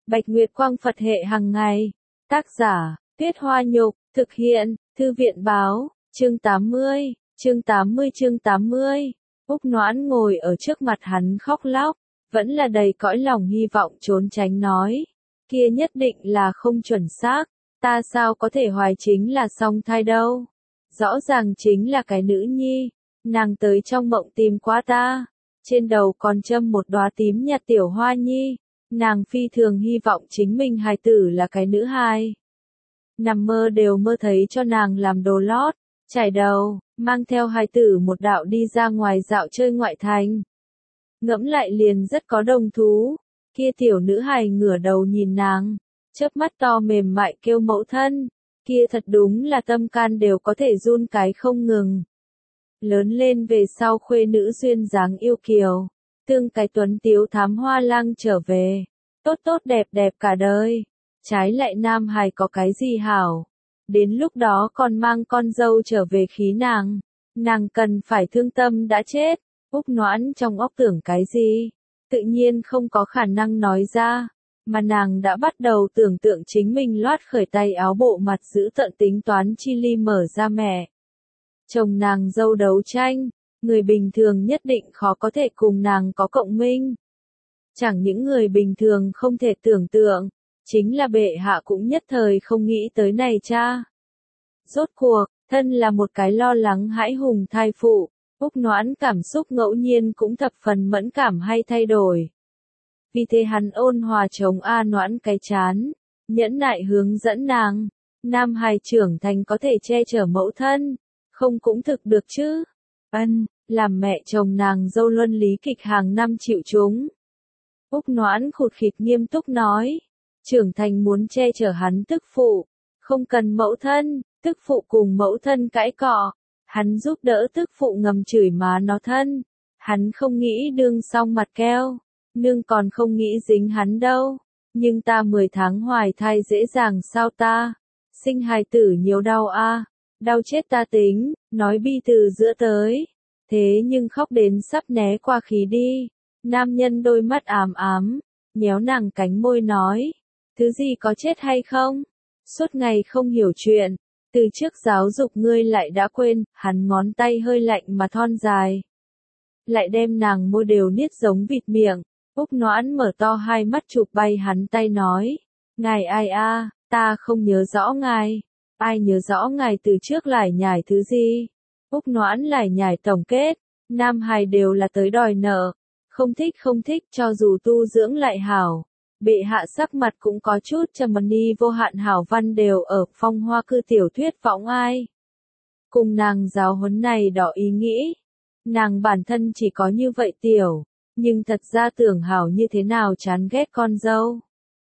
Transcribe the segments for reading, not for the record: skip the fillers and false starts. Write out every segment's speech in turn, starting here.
Bạch Nguyệt Quang Phật hệ hàng ngày. Tác giả, Tuyết Hoa Nhục, thực hiện, Thư viện Báo, chương 80, chương 80. Úc Noãn ngồi ở trước mặt hắn khóc lóc, vẫn là đầy cõi lòng hy vọng trốn tránh nói. Kia nhất định là không chuẩn xác, ta sao có thể hoài chính là song thai đâu. Rõ ràng chính là cái nữ nhi, nàng tới trong mộng tìm qua ta, trên đầu còn châm một đóa tím nhạt tiểu hoa nhi, nàng phi thường hy vọng chính mình hài tử là cái nữ hài. Nằm mơ đều mơ thấy cho nàng làm đồ lót, trải đầu, mang theo hài tử một đạo đi ra ngoài dạo chơi ngoại thành. Ngẫm lại liền rất có đồng thú, kia tiểu nữ hài ngửa đầu nhìn nàng, chớp mắt to mềm mại kêu mẫu thân, kia thật đúng là tâm can đều có thể run cái không ngừng. Lớn lên về sau khuê nữ duyên dáng yêu kiều, tương cái tuấn tiếu thám hoa lang trở về, tốt tốt đẹp đẹp cả đời, trái lại nam hài có cái gì hảo, đến lúc đó còn mang con dâu trở về khí nàng cần phải thương tâm đã chết. Úc Noãn trong óc tưởng cái gì, tự nhiên không có khả năng nói ra, mà nàng đã bắt đầu tưởng tượng chính mình loát khởi tay áo bộ mặt giữ tận tính toán chi ly mở ra mẹ. Chồng nàng dâu đấu tranh, người bình thường nhất định khó có thể cùng nàng có cộng minh. Chẳng những người bình thường không thể tưởng tượng, chính là bệ hạ cũng nhất thời không nghĩ tới này cha. Rốt cuộc, thân là một cái lo lắng hãi hùng thai phụ, Úc Noãn cảm xúc ngẫu nhiên cũng thập phần mẫn cảm hay thay đổi. Vì thế hắn ôn hòa chống A Noãn cái chán, nhẫn nại hướng dẫn nàng, nam hài trưởng thành có thể che chở mẫu thân, không cũng thực được chứ. Làm mẹ chồng nàng dâu luân lý kịch hàng năm chịu chúng. Úc Noãn khụt khịt nghiêm túc nói, trưởng thành muốn che chở hắn tức phụ, không cần mẫu thân, tức phụ cùng mẫu thân cãi cọ. Hắn giúp đỡ tức phụ ngầm chửi má nó thân. Hắn không nghĩ đương xong mặt keo. Nương còn không nghĩ dính hắn đâu. Nhưng ta 10 tháng hoài thai dễ dàng sao ta? Sinh hài tử nhiều đau a, đau chết ta tính, nói bi từ giữa tới. Thế nhưng khóc đến sắp né qua khí đi. Nam nhân đôi mắt ám ám, nhéo nàng cánh môi nói. Thứ gì có chết hay không? Suốt ngày không hiểu chuyện. Từ trước giáo dục ngươi lại đã quên, hắn ngón tay hơi lạnh mà thon dài. Lại đem nàng môi đều niết giống vịt miệng. Úc Noãn mở to hai mắt chụp bay hắn tay nói. Ngài ai a, ta không nhớ rõ ngài. Ai nhớ rõ ngài từ trước lải nhải thứ gì? Úc Noãn lải nhải tổng kết. Nam hài đều là tới đòi nợ. Không thích cho dù tu dưỡng lại hảo. Bệ hạ sắc mặt cũng có chút trầm ni vô hạn hảo văn đều ở phong hoa cư tiểu thuyết võng ai. Cùng nàng giáo huấn này đỏ ý nghĩ. Nàng bản thân chỉ có như vậy tiểu, nhưng thật ra tưởng hảo như thế nào chán ghét con dâu.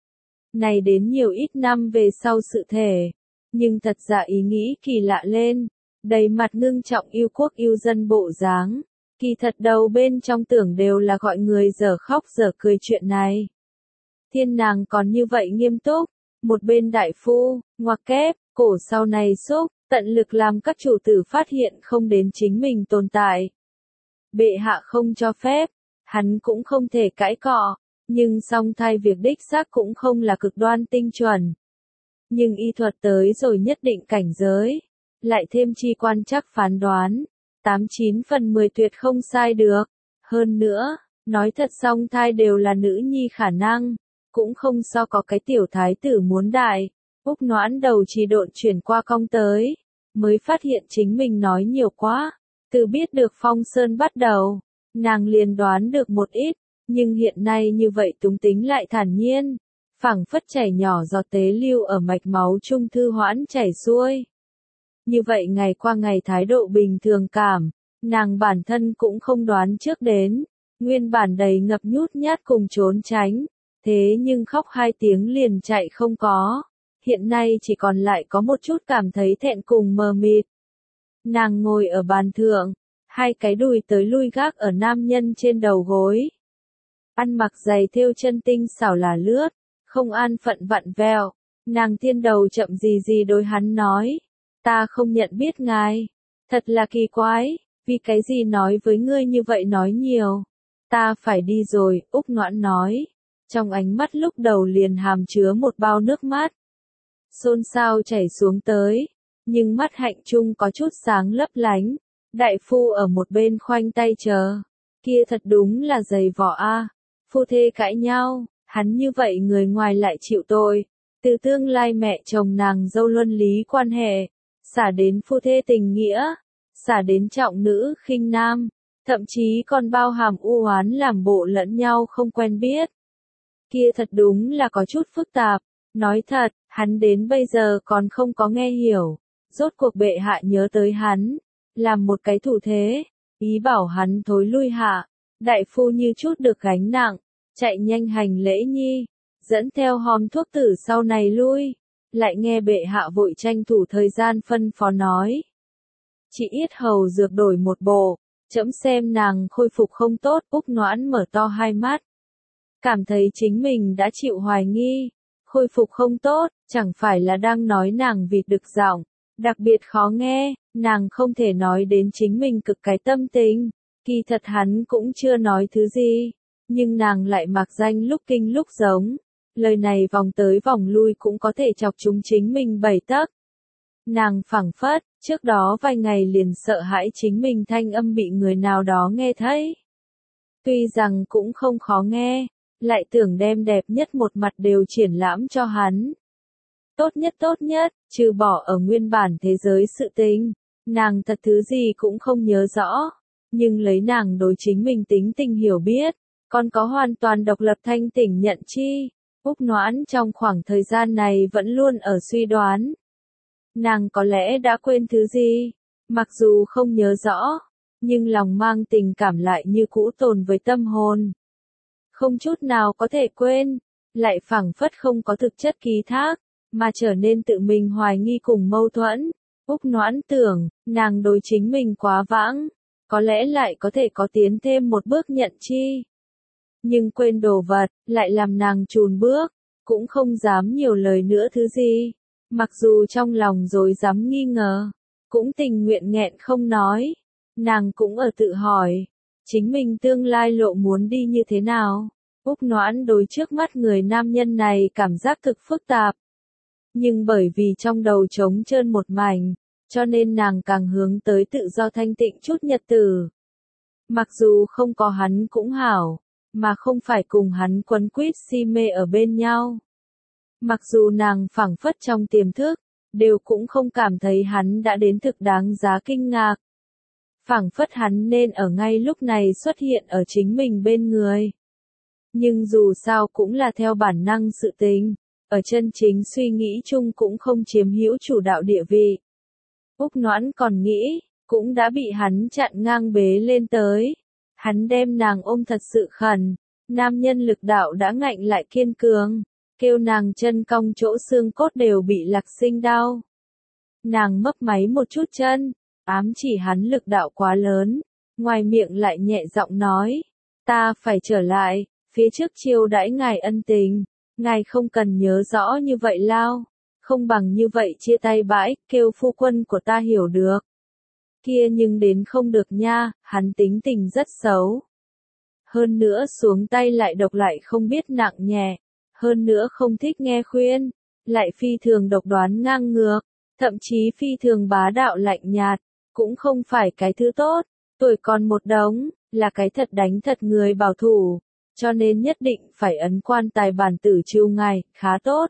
Này đến nhiều ít năm về sau sự thể, nhưng thật ra ý nghĩ kỳ lạ lên, đầy mặt ngưng trọng yêu quốc yêu dân bộ dáng, kỳ thật đầu bên trong tưởng đều là gọi người dở khóc dở cười chuyện này. Thiên nàng còn như vậy nghiêm túc, một bên đại phu, ngoặc kép, cổ sau này xúc, tận lực làm các chủ tử phát hiện không đến chính mình tồn tại. Bệ hạ không cho phép, hắn cũng không thể cãi cọ, nhưng song thai việc đích xác cũng không là cực đoan tinh chuẩn. Nhưng y thuật tới rồi nhất định cảnh giới, lại thêm chi quan chắc phán đoán, 89 phần 10 tuyệt không sai được. Hơn nữa, nói thật song thai đều là nữ nhi khả năng. Cũng không so có cái tiểu thái tử muốn đại. Úc Noãn đầu chỉ độn chuyển qua cong tới, mới phát hiện chính mình nói nhiều quá. Từ biết được Phong Sơn bắt đầu, nàng liền đoán được một ít, nhưng hiện nay như vậy túng tính lại thản nhiên, phảng phất chảy nhỏ giọt tế lưu ở mạch máu trung thư hoãn chảy xuôi. Như vậy ngày qua ngày thái độ bình thường cảm, nàng bản thân cũng không đoán trước đến, nguyên bản đầy ngập nhút nhát cùng trốn tránh. Thế nhưng khóc 2 tiếng liền chạy không có, hiện nay chỉ còn lại có một chút cảm thấy thẹn cùng mờ mịt. Nàng ngồi ở bàn thượng, 2 cái đùi tới lui gác ở nam nhân trên đầu gối. Ăn mặc giày thêu chân tinh xảo là lướt, không an phận vặn vẹo, nàng thiên đầu chậm gì đối hắn nói. Ta không nhận biết ngài, thật là kỳ quái, vì cái gì nói với ngươi như vậy nói nhiều. Ta phải đi rồi, Úc Noãn nói. trong ánh mắt lúc đầu liền hàm chứa một bao nước mắt. Xôn xao chảy xuống tới, nhưng mắt hạnh trung có chút sáng lấp lánh. Đại phu ở một bên khoanh tay chờ. Kia thật đúng là dày vỏ a. Phu thê cãi nhau, hắn như vậy người ngoài lại chịu tội. Từ tương lai mẹ chồng nàng dâu luân lý quan hệ, xả đến phu thê tình nghĩa, xả đến trọng nữ khinh nam, thậm chí còn bao hàm u oán làm bộ lẫn nhau không quen biết. Kia thật đúng là có chút phức tạp. Nói thật, hắn đến bây giờ còn không có nghe hiểu. Rốt cuộc bệ hạ nhớ tới hắn, làm một cái thủ thế, ý bảo hắn thối lui hạ. Đại phu như chút được gánh nặng, chạy nhanh hành lễ nhi, dẫn theo hòm thuốc tử sau này lui. Lại nghe bệ hạ vội tranh thủ thời gian phân phó nói. Chị Yết Hầu dược đổi một bộ, trẫm xem nàng khôi phục không tốt. Úc Noãn mở to hai mắt, cảm thấy chính mình đã chịu hoài nghi. Khôi phục không tốt, chẳng phải là đang nói nàng vịt đực giọng, đặc biệt khó nghe, nàng không thể nói đến chính mình cực cái tâm tình. Kỳ thật hắn cũng chưa nói thứ gì, nhưng nàng lại mặc danh lúc kinh lúc giống. Lời này vòng tới vòng lui cũng có thể chọc chúng chính mình bảy tấc. Nàng phảng phất, trước đó vài ngày liền sợ hãi chính mình thanh âm bị người nào đó nghe thấy. Tuy rằng cũng không khó nghe, lại tưởng đem đẹp nhất một mặt đều triển lãm cho hắn. Tốt nhất, trừ bỏ ở nguyên bản thế giới sự tình, nàng thật thứ gì cũng không nhớ rõ, nhưng lấy nàng đối chính mình tính tình hiểu biết, còn có hoàn toàn độc lập thanh tỉnh nhận chi. Úc Noãn trong khoảng thời gian này vẫn luôn ở suy đoán. Nàng có lẽ đã quên thứ gì, mặc dù không nhớ rõ, nhưng lòng mang tình cảm lại như cũ tồn với tâm hồn. Không chút nào có thể quên, lại phảng phất không có thực chất ký thác, mà trở nên tự mình hoài nghi cùng mâu thuẫn. Úc Noãn tưởng, nàng đối chính mình quá vãng, có lẽ lại có thể có tiến thêm một bước nhận chi. Nhưng quên đồ vật, lại làm nàng chùn bước, cũng không dám nhiều lời nữa thứ gì. Mặc dù trong lòng rồi dám nghi ngờ, cũng tình nguyện nghẹn không nói. Nàng cũng ở tự hỏi, chính mình tương lai lộ muốn đi như thế nào. Úc Noãn đối trước mắt người nam nhân này cảm giác thực phức tạp. Nhưng bởi vì trong đầu trống trơn một mảnh, cho nên nàng càng hướng tới tự do thanh tịnh chút nhật tử. Mặc dù không có hắn cũng hảo, mà không phải cùng hắn quấn quýt si mê ở bên nhau. Mặc dù nàng phảng phất trong tiềm thức, đều cũng không cảm thấy hắn đã đến thực đáng giá kinh ngạc. Phảng phất hắn nên ở ngay lúc này xuất hiện ở chính mình bên người. Nhưng dù sao cũng là theo bản năng sự tình, ở chân chính suy nghĩ chung cũng không chiếm hữu chủ đạo địa vị. Úc Noãn còn nghĩ, cũng đã bị hắn chặn ngang bế lên tới. Hắn đem nàng ôm thật sự khẩn, nam nhân lực đạo đã ngạnh lại kiên cường, kêu nàng chân cong chỗ xương cốt đều bị lạc sinh đau. Nàng mấp máy một chút chân, ám chỉ hắn lực đạo quá lớn, ngoài miệng lại nhẹ giọng nói, ta phải trở lại, phía trước chiêu đãi ngài ân tình, ngài không cần nhớ rõ như vậy lao, không bằng như vậy chia tay bãi, kêu phu quân của ta hiểu được. Kia nhưng đến không được nha, hắn tính tình rất xấu. Hơn nữa xuống tay lại độc lại không biết nặng nhẹ, hơn nữa không thích nghe khuyên, lại phi thường độc đoán ngang ngược, thậm chí phi thường bá đạo lạnh nhạt, cũng không phải cái thứ tốt, tuổi còn một đống, là cái thật đánh thật người bảo thủ, cho nên nhất định phải ấn quan tài bản tử chiêu ngài, khá tốt.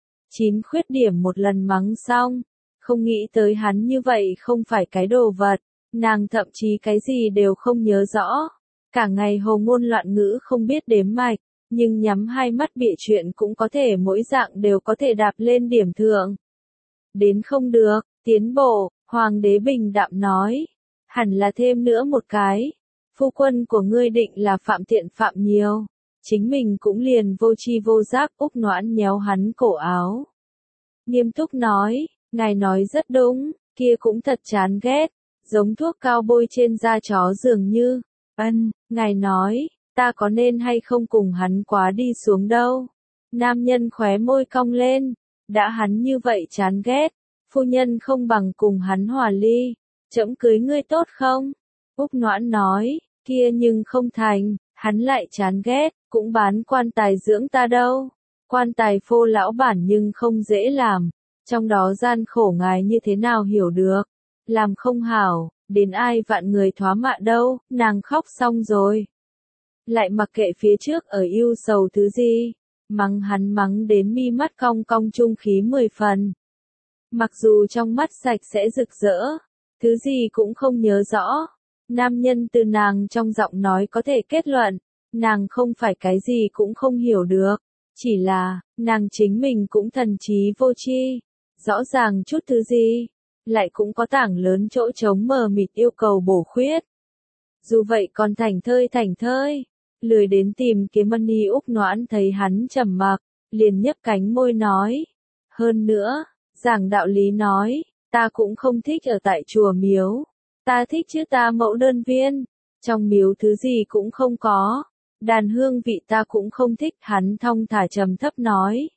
9 khuyết điểm một lần mắng xong, không nghĩ tới hắn như vậy không phải cái đồ vật, nàng thậm chí cái gì đều không nhớ rõ, cả ngày hồ ngôn loạn ngữ không biết đếm mạch, nhưng nhắm hai mắt bịa chuyện cũng có thể mỗi dạng đều có thể đạp lên điểm thượng. Đến không được, tiến bộ, hoàng đế bình đạm nói, hẳn là thêm nữa một cái, phu quân của ngươi định là phạm thiện phạm nhiều, chính mình cũng liền vô tri vô giác. Úc Noãn nhéo hắn cổ áo. Nghiêm túc nói, ngài nói rất đúng, kia cũng thật chán ghét, giống thuốc cao bôi trên da chó dường như. Ngài nói, ta có nên hay không cùng hắn quá đi xuống đâu. Nam nhân khóe môi cong lên, đã hắn như vậy chán ghét, phu nhân không bằng cùng hắn hòa ly, trẫm cưới ngươi tốt không? Úc Noãn nói, kia nhưng không thành, Hắn lại chán ghét, cũng bán quan tài dưỡng ta đâu. Quan tài phô lão bản nhưng không dễ làm, trong đó gian khổ ngài như thế nào hiểu được. Làm không hảo, đến ai vạn người thoá mạ đâu, nàng khóc xong rồi. Lại mặc kệ phía trước ở yêu sầu thứ gì, mắng hắn mắng đến mi mắt cong cong trung khí 10 phần. Mặc dù trong mắt sạch sẽ rực rỡ, thứ gì cũng không nhớ rõ. Nam nhân từ nàng trong giọng nói có thể kết luận, nàng không phải cái gì cũng không hiểu được, chỉ là, nàng chính mình cũng thần trí vô tri, rõ ràng chút thứ gì, lại cũng có tảng lớn chỗ trống mờ mịt yêu cầu bổ khuyết. Dù vậy còn thảnh thơi, lười đến tìm kiếm Mani Úc Noãn thấy hắn trầm mặc, liền nhấp cánh môi nói. Hơn nữa, giảng đạo lý nói, ta cũng không thích ở tại chùa miếu, ta thích chứ ta mẫu đơn viên, trong miếu thứ gì cũng không có, đàn hương vị ta cũng không thích, hắn thong thả trầm thấp nói.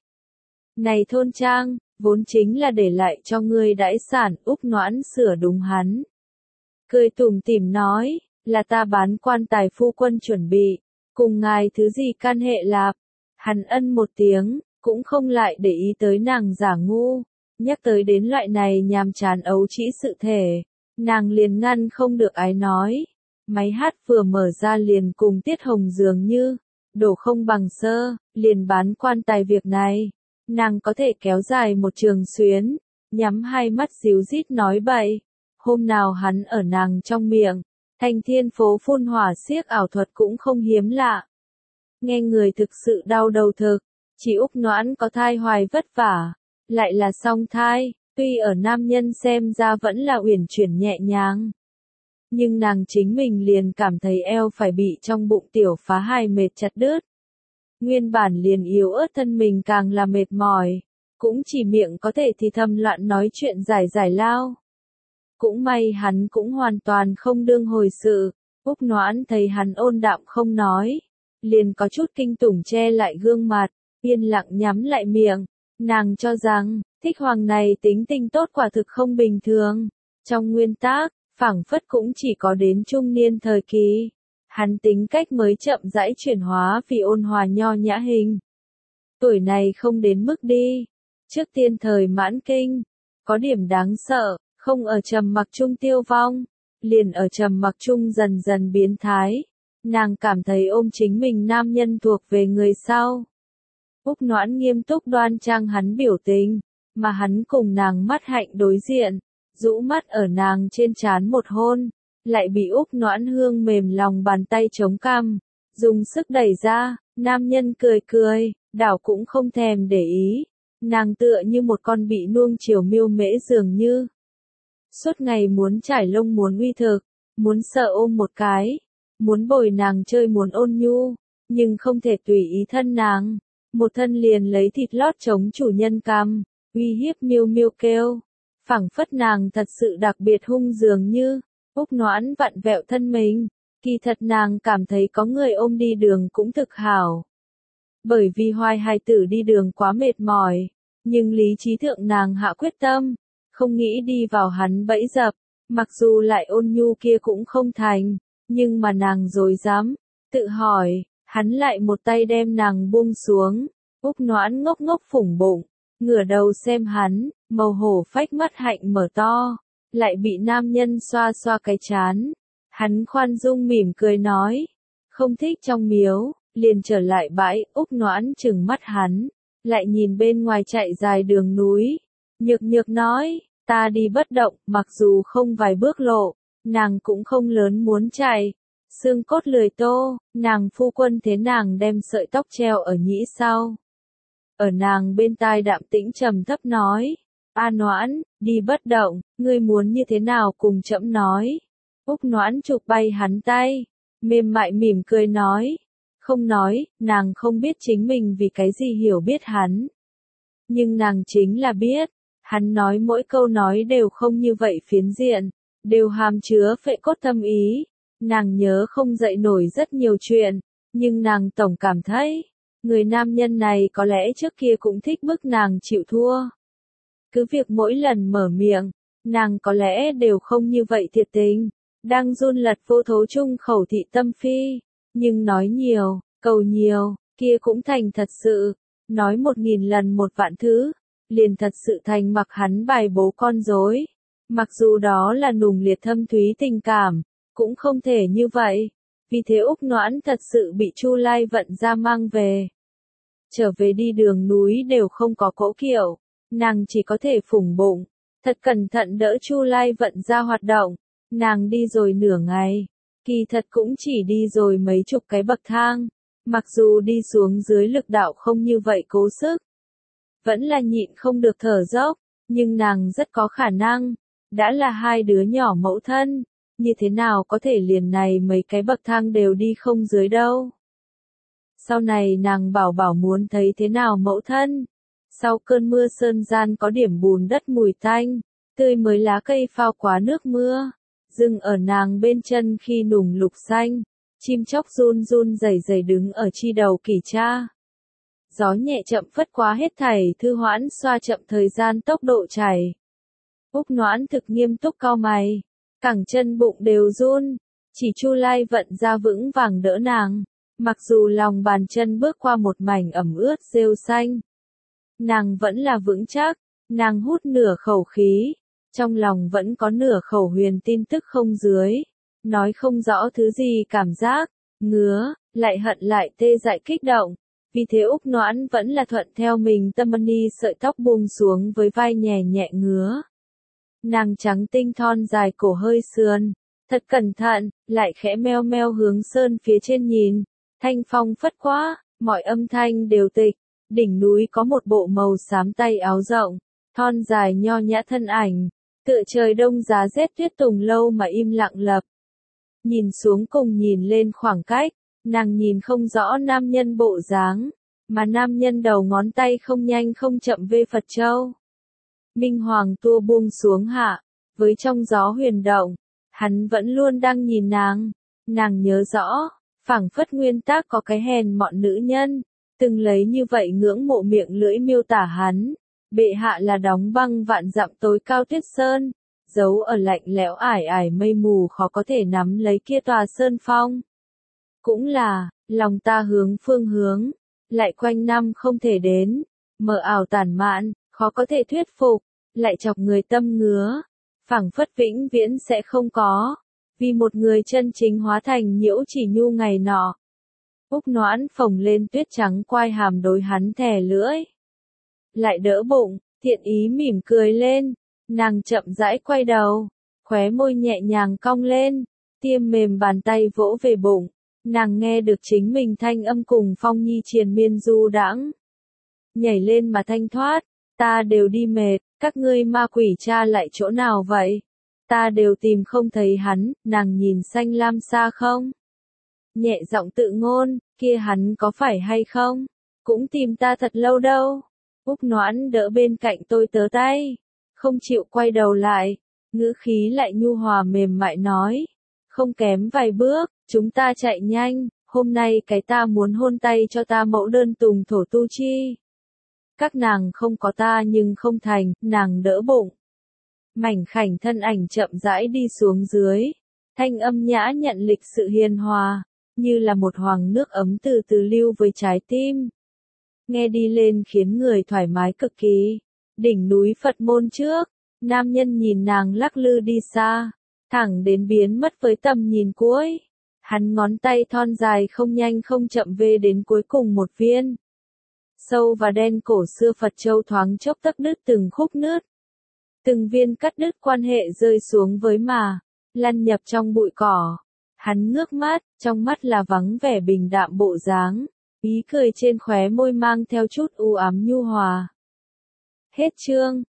Này thôn trang, vốn chính là để lại cho ngươi đãi sản, Úc Noãn sửa đúng hắn. Cười tủm tỉm nói, là ta bán quan tài phu quân chuẩn bị, cùng ngài thứ gì can hệ lạp. Hắn ân một tiếng, cũng không lại để ý tới nàng giả ngu, nhắc tới đến loại này nhàm chán ấu trĩ sự thể, nàng liền ngăn không được ái nói. Máy hát vừa mở ra liền cùng Tiết Hồng dường như, đổ không bằng sơ, liền bán quan tài việc này. Nàng có thể kéo dài một trường xuyến, nhắm hai mắt díu dít nói bậy. Hôm nào hắn ở nàng trong miệng, thành thiên phố phun hỏa xiếc ảo thuật cũng không hiếm lạ. Nghe người thực sự đau đầu thực, chỉ Úc Noãn có thai hoài vất vả, lại là song thai, tuy ở nam nhân xem ra vẫn là uyển chuyển nhẹ nhàng. Nhưng nàng chính mình liền cảm thấy eo phải bị trong bụng tiểu phá hài mệt chặt đứt. Nguyên bản liền yếu ớt thân mình càng là mệt mỏi, cũng chỉ miệng có thể thì thầm loạn nói chuyện giải lao. Cũng may hắn cũng hoàn toàn không đương hồi sự, Úc Noãn thấy hắn ôn đạm không nói, liền có chút kinh tủng che lại gương mặt, yên lặng nhắm lại miệng, nàng cho rằng, Thích Hoàng này tính tình tốt quả thực không bình thường, trong nguyên tắc, phảng phất cũng chỉ có đến trung niên thời kỳ. Hắn tính cách mới chậm rãi chuyển hóa vì ôn hòa nho nhã hình. Tuổi này không đến mức đi. Trước tiên thời mãn kinh, có điểm đáng sợ, không ở trầm mặc trung tiêu vong, liền ở trầm mặc trung dần dần biến thái. Nàng cảm thấy ôm chính mình nam nhân thuộc về người sau. Úc Noãn nghiêm túc đoan trang hắn biểu tình, mà hắn cùng nàng mắt hạnh đối diện, rũ mắt ở nàng trên trán một hôn. Lại bị Úc Noãn hương mềm lòng bàn tay chống cằm, dùng sức đẩy ra, nam nhân cười, đảo cũng không thèm để ý, nàng tựa như một con bị nuông chiều miêu mễ dường như. Suốt ngày muốn trải lông muốn uy thực, muốn sợ ôm một cái, muốn bồi nàng chơi muốn ôn nhu, nhưng không thể tùy ý thân nàng, một thân liền lấy thịt lót chống chủ nhân cằm, uy hiếp miêu miêu kêu, phảng phất nàng thật sự đặc biệt hung dường như. Úc Noãn vặn vẹo thân mình, kỳ thật nàng cảm thấy có người ôm đi đường cũng thực hảo. Bởi vì hoài hài tử đi đường quá mệt mỏi, nhưng lý trí thượng nàng hạ quyết tâm, không nghĩ đi vào hắn bẫy dập, mặc dù lại ôn nhu kia cũng không thành, nhưng mà nàng dối dám, tự hỏi, hắn lại một tay đem nàng buông xuống, Úc Noãn ngốc ngốc phủng bụng, ngửa đầu xem hắn, màu hổ phách mắt hạnh mở to. Lại bị nam nhân xoa xoa cái chán. Hắn khoan dung mỉm cười nói. Không thích trong miếu, liền trở lại bãi, Úc Noãn chừng mắt hắn. Lại nhìn bên ngoài chạy dài đường núi. Nhược nói, ta đi bất động, mặc dù không vài bước lộ, nàng cũng không lớn muốn chạy. Xương cốt lười tô, nàng phu quân thế nàng đem sợi tóc treo ở nhĩ sau. Ở nàng bên tai đạm tĩnh trầm thấp nói. A Noãn, đi bất động, ngươi muốn như thế nào cùng trẫm nói. Úc Noãn chụp bay hắn tay, mềm mại mỉm cười nói. Không nói, nàng không biết chính mình vì cái gì hiểu biết hắn. Nhưng nàng chính là biết, hắn nói mỗi câu nói đều không như vậy phiến diện, đều hàm chứa phệ cốt thâm ý. Nàng nhớ không dậy nổi rất nhiều chuyện, nhưng nàng tổng cảm thấy, người nam nhân này có lẽ trước kia cũng thích bức nàng chịu thua. Cứ việc mỗi lần mở miệng, nàng có lẽ đều không như vậy thiệt tình, đang run lật vô thố chung khẩu thị tâm phi, Nhưng nói nhiều, cầu nhiều, kia cũng thành thật sự. Nói 1000 lần một vạn thứ, liền thật sự thành mặc hắn bài bố con rối. Mặc dù đó là nùng liệt thâm thúy tình cảm, cũng không thể như vậy. Vì thế Úc Noãn thật sự bị Chu Lai Vận ra mang về. Trở về đi đường núi đều không có cỗ kiệu, nàng chỉ có thể phủng bụng, thật cẩn thận đỡ Chu Lai Vận ra hoạt động. Nàng đi rồi nửa ngày, kỳ thật cũng chỉ đi rồi mấy chục cái bậc thang, mặc dù đi xuống dưới lực đạo không như vậy cố sức. Vẫn là nhịn không được thở dốc, nhưng nàng rất có khả năng, đã là hai đứa nhỏ mẫu thân, như thế nào có thể liền này mấy cái bậc thang đều đi không dưới đâu. Sau này nàng bảo muốn thấy thế nào mẫu thân. Sau cơn mưa sơn gian có điểm bùn đất mùi tanh, tươi mới lá cây phao quá nước mưa, dừng ở nàng bên chân khi nùng lục xanh, chim chóc run run rẩy rẩy đứng ở chi đầu kỷ tra. Gió nhẹ chậm phất quá hết thảy thư hoãn xoa chậm thời gian tốc độ chảy. Úc Noãn thực nghiêm túc cau mày, cẳng chân bụng đều run, chỉ Chu Lai Vận ra vững vàng đỡ nàng, mặc dù lòng bàn chân bước qua một mảnh ẩm ướt rêu xanh. Nàng vẫn là vững chắc, nàng hút nửa khẩu khí, trong lòng vẫn có nửa khẩu huyền tin tức không dưới, nói không rõ thứ gì cảm giác, ngứa, lại hận lại tê dại kích động. Vì thế Úc Noãn vẫn là thuận theo mình tâm ni sợi tóc buông xuống với vai nhẹ nhẹ ngứa. Nàng trắng tinh thon dài cổ hơi sườn, thật cẩn thận, lại khẽ meo meo hướng sơn phía trên nhìn, thanh phong phất quá, mọi âm thanh đều tịch, đỉnh núi có một bộ màu xám tay áo rộng, thon dài nho nhã thân ảnh, tựa trời đông giá rét tuyết tùng lâu mà im lặng lập. Nhìn xuống cùng nhìn lên khoảng cách, nàng nhìn không rõ nam nhân bộ dáng, mà nam nhân đầu ngón tay không nhanh không chậm vê Phật châu. Minh Hoàng tua buông xuống hạ, với trong gió huyền động, hắn vẫn luôn đang nhìn nàng nhớ rõ, phảng phất nguyên tác có cái hèn mọn nữ nhân, từng lấy như vậy ngưỡng mộ miệng lưỡi miêu tả hắn, bệ hạ là đóng băng vạn dặm tối cao tuyết sơn, giấu ở lạnh lẽo ải ải mây mù khó có thể nắm lấy kia tòa sơn phong. Cũng là, lòng ta hướng phương hướng, lại quanh năm không thể đến, mờ ảo tản mạn, khó có thể thuyết phục, lại chọc người tâm ngứa, phảng phất vĩnh viễn sẽ không có, vì một người chân chính hóa thành nhiễu chỉ nhu ngày nọ. Úc Noãn phồng lên tuyết trắng quai hàm đối hắn thè lưỡi. Lại đỡ bụng, thiện ý mỉm cười lên, nàng chậm rãi quay đầu, khóe môi nhẹ nhàng cong lên, tiêm mềm bàn tay vỗ về bụng, nàng nghe được chính mình thanh âm cùng Phong Nhi triền miên du đãng. Nhảy lên mà thanh thoát, ta đều đi mệt, các ngươi ma quỷ cha lại chỗ nào vậy? Ta đều tìm không thấy hắn, nàng nhìn xanh lam xa không? Nhẹ giọng tự ngôn, kia hắn có phải hay không? Cũng tìm ta thật lâu đâu. Úc Noãn đỡ bên cạnh tôi tớ tay, không chịu quay đầu lại, ngữ khí lại nhu hòa mềm mại nói. Không kém vài bước, chúng ta chạy nhanh, hôm nay cái ta muốn hôn tay cho ta mẫu đơn tùng thổ tu chi. Các nàng không có ta nhưng không thành, nàng đỡ bụng. Mảnh khảnh thân ảnh chậm rãi đi xuống dưới, thanh âm nhã nhận lịch sự hiền hòa, như là một hoàng nước ấm từ từ lưu với trái tim. Nghe đi lên khiến người thoải mái cực kỳ. Đỉnh núi Phật môn trước, nam nhân nhìn nàng lắc lư đi xa, thẳng đến biến mất với tầm nhìn cuối. Hắn ngón tay thon dài không nhanh không chậm về đến cuối cùng một viên. Sâu và đen cổ xưa Phật châu thoáng chốc tắc đứt từng khúc nứt. Từng viên cắt đứt quan hệ rơi xuống với mà, lăn nhập trong bụi cỏ. Hắn ngước mắt, trong mắt là vắng vẻ bình đạm bộ dáng, ý cười trên khóe môi mang theo chút u ám nhu hòa. Hết chương.